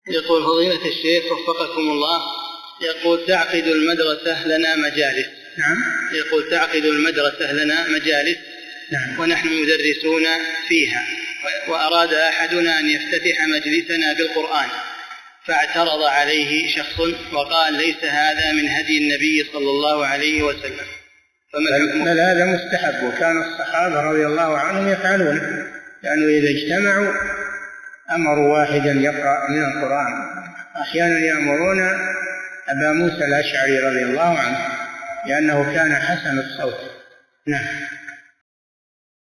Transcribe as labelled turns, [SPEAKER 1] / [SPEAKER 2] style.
[SPEAKER 1] يقول فضيلة الشيخ وفقكم الله، يقول تعقد المدرسة لنا مجالس.
[SPEAKER 2] نعم.
[SPEAKER 1] يقول تعقد المدرسة لنا مجالس.
[SPEAKER 2] نعم.
[SPEAKER 1] ونحن مدرسون فيها، وأراد أحدنا أن يفتتح مجلسنا بالقرآن، فاعترض عليه شخص وقال ليس هذا من هدي النبي صلى الله عليه وسلم،
[SPEAKER 2] بل هذا مستحب، وكان الصحابة رضي الله عنهم يفعلونه، لأنه إذا اجتمعوا أمروا واحدا يقرأ من القرآن، أحيانا يأمرون أبا موسى الأشعري رضي الله عنه لأنه كان حسن الصوت. نعم.